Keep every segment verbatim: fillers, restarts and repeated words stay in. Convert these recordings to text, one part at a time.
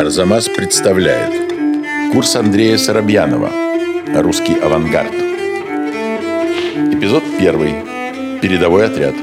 Арзамас представляет курс Андрея Соробьянова «Русский авангард». Эпизод первый. Передовой отряд.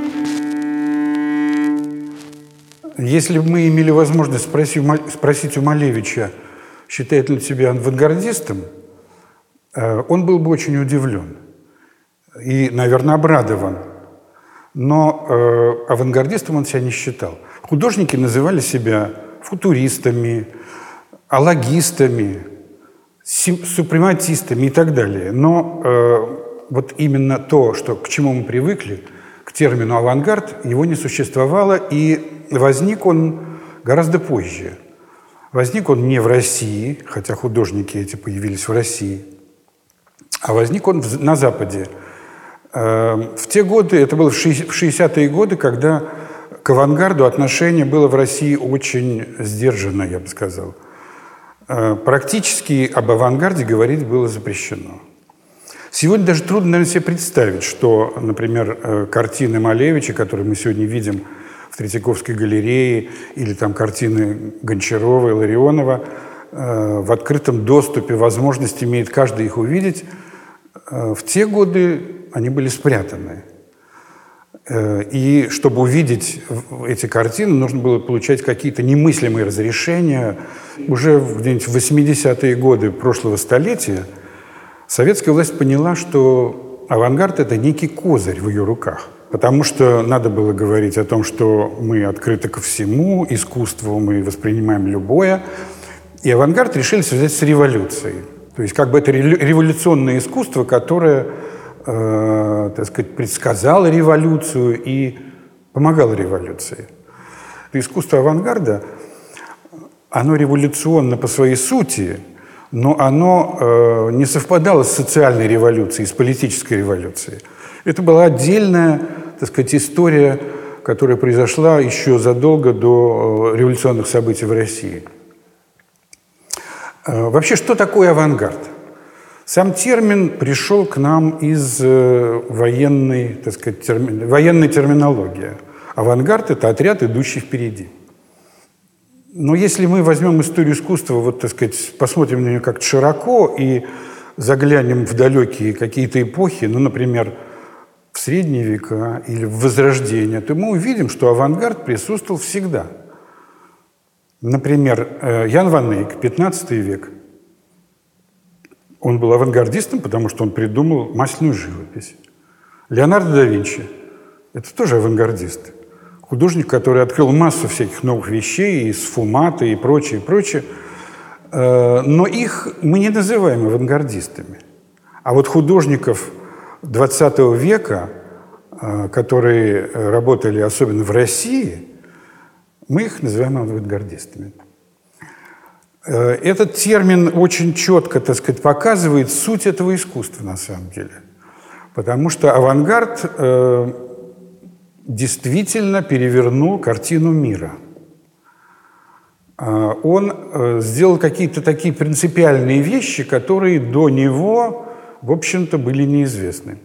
Если бы мы имели возможность спросить, спросить у Малевича, считает ли себя авангардистом, он был бы очень удивлен и, наверное, обрадован. Но э, авангардистом он себя не считал. Художники называли себя футуристами, алогистами, супрематистами и так далее. Но э, вот именно то, что, к чему мы привыкли, к термину «авангард», его не существовало, и возник он гораздо позже. Возник он не в России, хотя художники эти появились в России, а возник он на Западе. В те годы, это было в шестидесятые годы, когда к авангарду отношение было в России очень сдержанно, я бы сказал. Практически об авангарде говорить было запрещено. Сегодня даже трудно, наверное, себе представить, что, например, картины Малевича, которые мы сегодня видим в Третьяковской галерее, или там картины Гончарова и Ларионова, в открытом доступе возможность имеет каждый их увидеть. В те годы они были спрятаны. И чтобы увидеть эти картины, нужно было получать какие-то немыслимые разрешения. Уже где-нибудь в восьмидесятые годы прошлого столетия советская власть поняла, что авангард – это некий козырь в ее руках. Потому что надо было говорить о том, что мы открыты ко всему, искусству мы воспринимаем любое. И авангард решили связать с революцией. То есть как бы это революционное искусство, которое, э, так сказать, предсказало революцию и помогало революции. Искусство авангарда, оно революционно по своей сути, но оно э, не совпадало с социальной революцией, с политической революцией. Это была отдельная, так сказать, история, которая произошла еще задолго до революционных событий в России. Вообще, что такое авангард? Сам термин пришел к нам из военной, так сказать, терми... военной терминологии. Авангард – это отряд, идущий впереди. Но если мы возьмем историю искусства, вот, так сказать, посмотрим на нее как-то широко и заглянем в далекие какие-то эпохи, ну, например, в средние века или в Возрождение, то мы увидим, что авангард присутствовал всегда. Например, Ян ван Эйк, пятнадцатый век. Он был авангардистом, потому что он придумал масляную живопись. Леонардо да Винчи – это тоже авангардист. Художник, который открыл массу всяких новых вещей, и сфуматы, и прочее, и прочее. Но их мы не называем авангардистами. А вот художников двадцатого века, которые работали особенно в России, мы их называем авангардистами. Этот термин очень четко, так сказать, показывает суть этого искусства на самом деле. Потому что авангард э, действительно перевернул картину мира. Э, он э, сделал какие-то такие принципиальные вещи, которые до него, в общем-то, были неизвестны.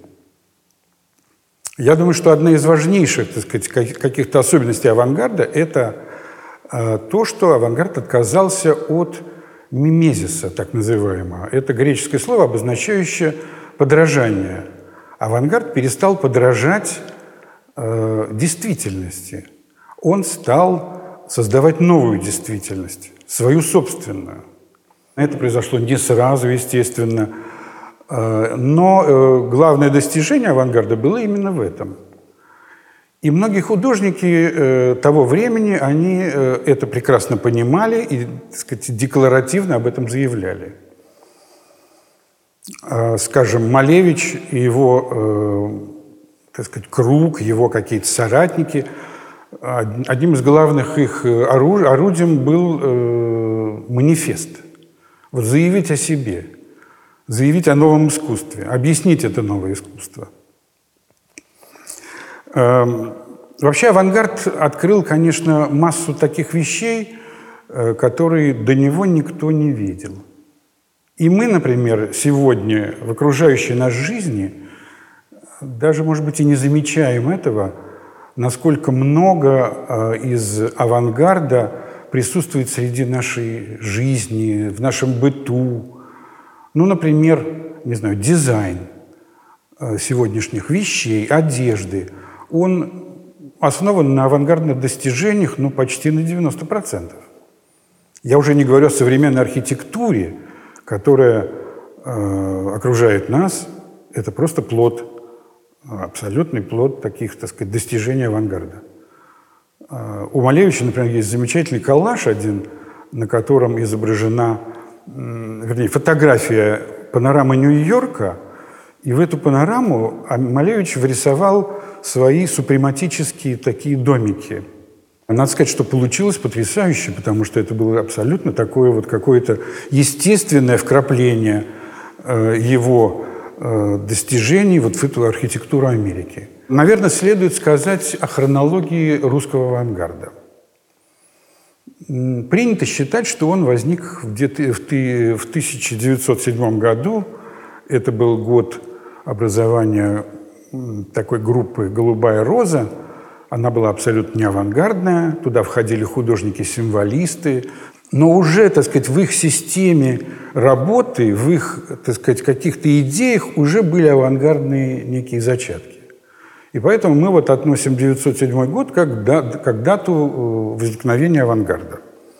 Я думаю, что одна из важнейших, так сказать, каких-то особенностей авангарда – это э, то, что авангард отказался от мимезиса, так называемого. Это греческое слово, обозначающее подражание. Авангард перестал подражать э, действительности. Он стал создавать новую действительность, свою собственную. Это произошло не сразу, естественно. Но главное достижение авангарда было именно в этом. И многие художники того времени, они это прекрасно понимали и, так сказать, декларативно об этом заявляли. Скажем, Малевич и его, так сказать, круг, его какие-то соратники, одним из главных их орудием был манифест. Вот заявить о себе. Заявить о новом искусстве, объяснить это новое искусство. Вообще авангард открыл, конечно, массу таких вещей, которые до него никто не видел. И мы, например, сегодня в окружающей нас жизни даже, может быть, и не замечаем этого, насколько много из авангарда присутствует среди нашей жизни, в нашем быту. Ну, например, не знаю, дизайн сегодняшних вещей, одежды, он основан на авангардных достижениях, ну, почти на девяносто процентов. Я уже не говорю о современной архитектуре, которая э, окружает нас. Это просто плод, абсолютный плод таких, так сказать, достижений авангарда. Э, у Малевича, например, есть замечательный коллаж один, на котором изображена, э, вернее, фотография панорамы Нью-Йорка, и в эту панораму Малевич вырисовал свои супрематические такие домики. Надо сказать, что получилось потрясающе, потому что это было абсолютно такое вот какое-то естественное вкрапление э, его э, достижений вот в эту архитектуру Америки. Наверное, следует сказать о хронологии русского авангарда. Принято считать, что он возник где-то в тысяча девятьсот седьмом году. Это был год образования такой группы «Голубая роза». Она была абсолютно не авангардная. Туда входили художники-символисты. Но уже, так сказать, в их системе работы, в их, так сказать, каких-то идеях уже были авангардные некие зачатки. И поэтому мы вот относим девятьсот седьмой год как, да, как дату возникновения авангарда.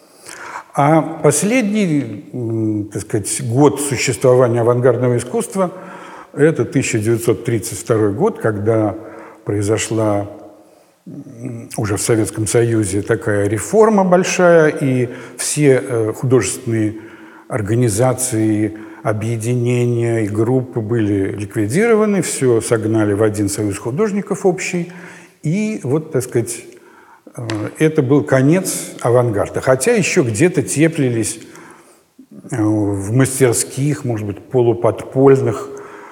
А последний, так сказать, год существования авангардного искусства – это тысяча девятьсот тридцать второй год, когда произошла уже в Советском Союзе такая реформа большая, и все художественные организации, объединения и группы были ликвидированы, все согнали в один союз художников общий, и вот, так сказать, это был конец авангарда. Хотя еще где-то теплились в мастерских, может быть, полуподпольных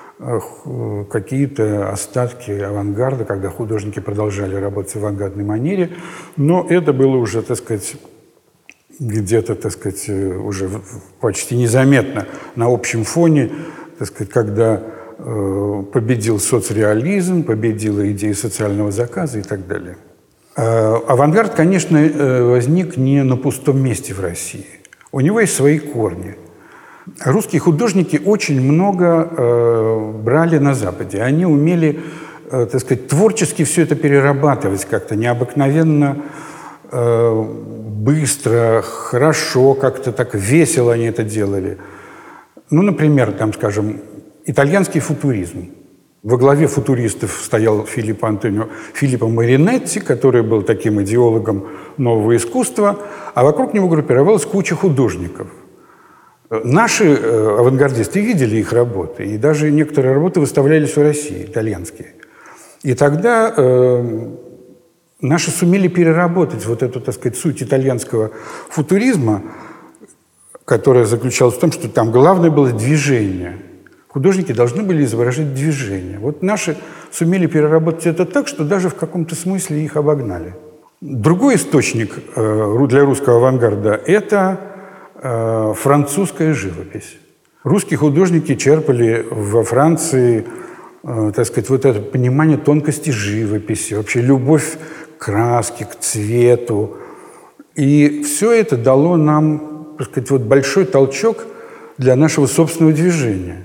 какие-то остатки авангарда, когда художники продолжали работать в авангардной манере, но это было уже, так сказать, где-то, так сказать, уже почти незаметно на общем фоне, так сказать, когда э, победил соцреализм, победила идея социального заказа и так далее. Э, авангард, конечно, возник не на пустом месте в России. У него есть свои корни. Русские художники очень много э, брали на Западе. Они умели, э, так сказать, творчески все это перерабатывать как-то необыкновенно э, быстро, хорошо, как-то так весело они это делали. Ну, например, там, скажем, итальянский футуризм. Во главе футуристов стоял Филиппо Антонио Филиппо Маринетти, который был таким идеологом нового искусства, а вокруг него группировалась куча художников. Наши э, авангардисты видели их работы, и даже некоторые работы выставлялись в России, итальянские. И тогда э, наши сумели переработать вот эту, так сказать, суть итальянского футуризма, которая заключалась в том, что там главное было движение. Художники должны были изображать движение. Вот наши сумели переработать это так, что даже в каком-то смысле их обогнали. Другой источник э, для русского авангарда – это э, французская живопись. Русские художники черпали во Франции, э, так сказать, вот это понимание тонкости живописи, вообще любовь к краске, к цвету. И все это дало нам, так сказать, вот большой толчок для нашего собственного движения.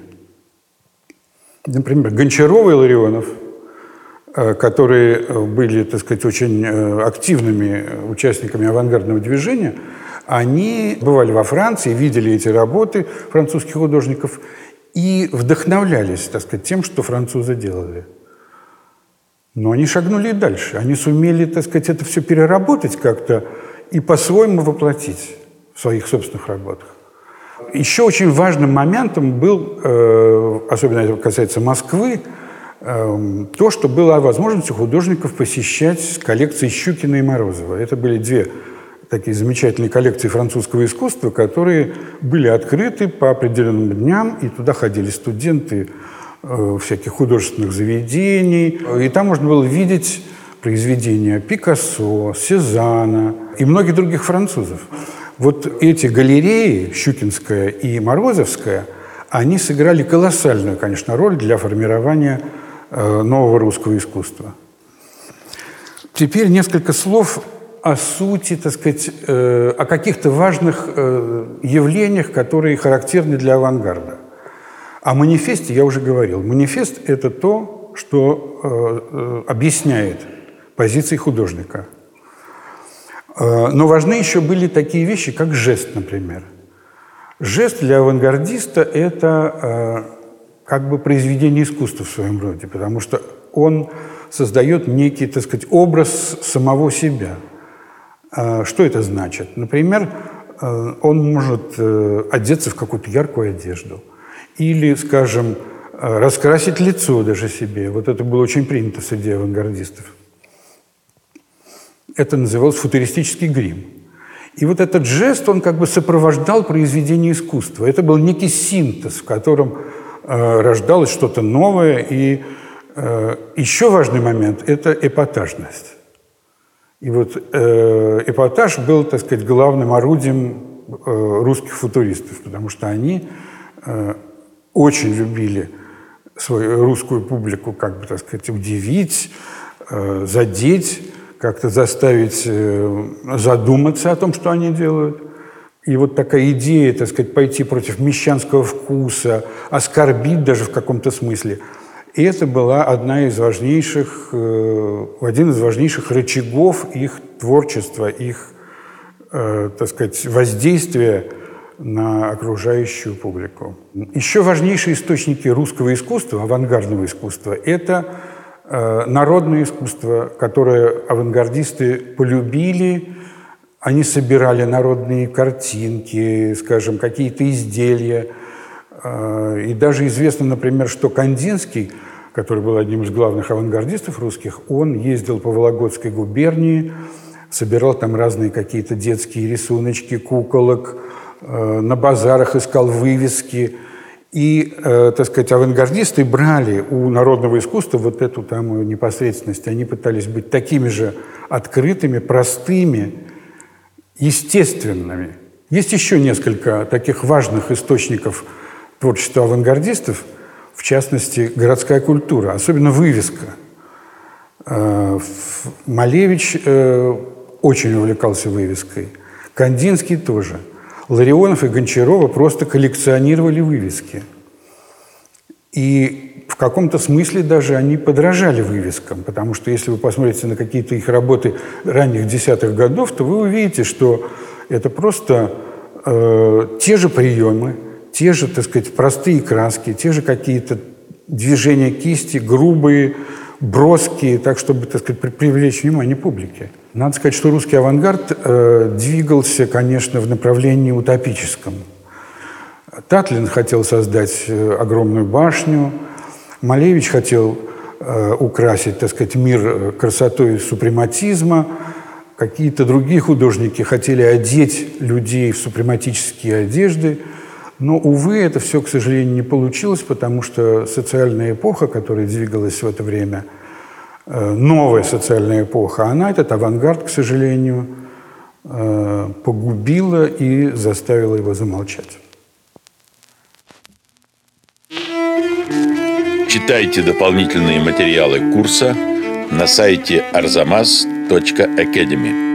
Например, Гончаров и Ларионов, которые были, так сказать, очень активными участниками авангардного движения, они бывали во Франции, видели эти работы французских художников и вдохновлялись, так сказать, тем, что французы делали. Но они шагнули и дальше. Они сумели, так сказать, это все переработать как-то и по-своему воплотить в своих собственных работах. Еще очень важным моментом был, э, особенно это касается Москвы, э, то, что была возможность у художников посещать коллекции Щукина и Морозова. Это были две такие замечательные коллекции французского искусства, которые были открыты по определенным дням, и туда ходили студенты э, всяких художественных заведений. И там можно было видеть произведения Пикассо, Сезанна и многих других французов. Вот эти галереи, Щукинская и Морозовская, они сыграли колоссальную, конечно, роль для формирования э, нового русского искусства. Теперь несколько слов о сути, так сказать, э, о каких-то важных э, явлениях, которые характерны для авангарда. О манифесте я уже говорил. Манифест – это то, что э, э, объясняет позиции художника. Э, но важны еще были такие вещи, как жест, например. Жест для авангардиста – это э, как бы произведение искусства в своем роде, потому что он создает некий, так сказать, образ самого себя. Э, что это значит? Например, э, он может э, одеться в какую-то яркую одежду или, скажем, э, раскрасить лицо даже себе. Вот это было очень принято среди авангардистов. Это называлось футуристический грим. И вот этот жест, он как бы сопровождал произведение искусства. Это был некий синтез, в котором э, рождалось что-то новое. И э, еще важный момент – это эпатажность. И вот э, эпатаж был, так сказать, главным орудием э, русских футуристов, потому что они э, очень любили свою русскую публику, как бы, так сказать, удивить, э, задеть, как-то заставить э, задуматься о том, что они делают. И вот такая идея, так сказать, пойти против мещанского вкуса, оскорбить даже в каком-то смысле. И это была одна из важнейших, э, один из важнейших рычагов их творчества, их, э, так сказать, воздействия на окружающую публику. Еще важнейшие источники русского искусства, авангардного искусства, это народное искусство, которое авангардисты полюбили. Они собирали народные картинки, скажем, какие-то изделия. И даже известно, например, что Кандинский, который был одним из главных авангардистов русских, он ездил по Вологодской губернии, собирал там разные какие-то детские рисуночки, куколок, на базарах искал вывески. И, э, так сказать, авангардисты брали у народного искусства вот эту там непосредственность. Они пытались быть такими же открытыми, простыми, естественными. Есть еще несколько таких важных источников творчества авангардистов, в частности, городская культура, особенно вывеска. Э, Малевич э, очень увлекался вывеской, Кандинский тоже. Ларионов и Гончарова просто коллекционировали вывески. И в каком-то смысле даже они подражали вывескам, потому что если вы посмотрите на какие-то их работы ранних десятых годов, то вы увидите, что это просто э, те же приемы, те же, так сказать, простые краски, те же какие-то движения кисти, грубые, броские, так, чтобы, так сказать, привлечь внимание публики. Надо сказать, что русский авангард э, двигался, конечно, в направлении утопическом. Татлин хотел создать э, огромную башню, Малевич хотел э, украсить, так сказать, мир красотой супрематизма, какие-то другие художники хотели одеть людей в супрематические одежды, но, увы, это все, к сожалению, не получилось, потому что социальная эпоха, которая двигалась в это время, новая социальная эпоха, она этот авангард, к сожалению, погубила и заставила его замолчать. Читайте дополнительные материалы курса на сайте арзамас точка академи.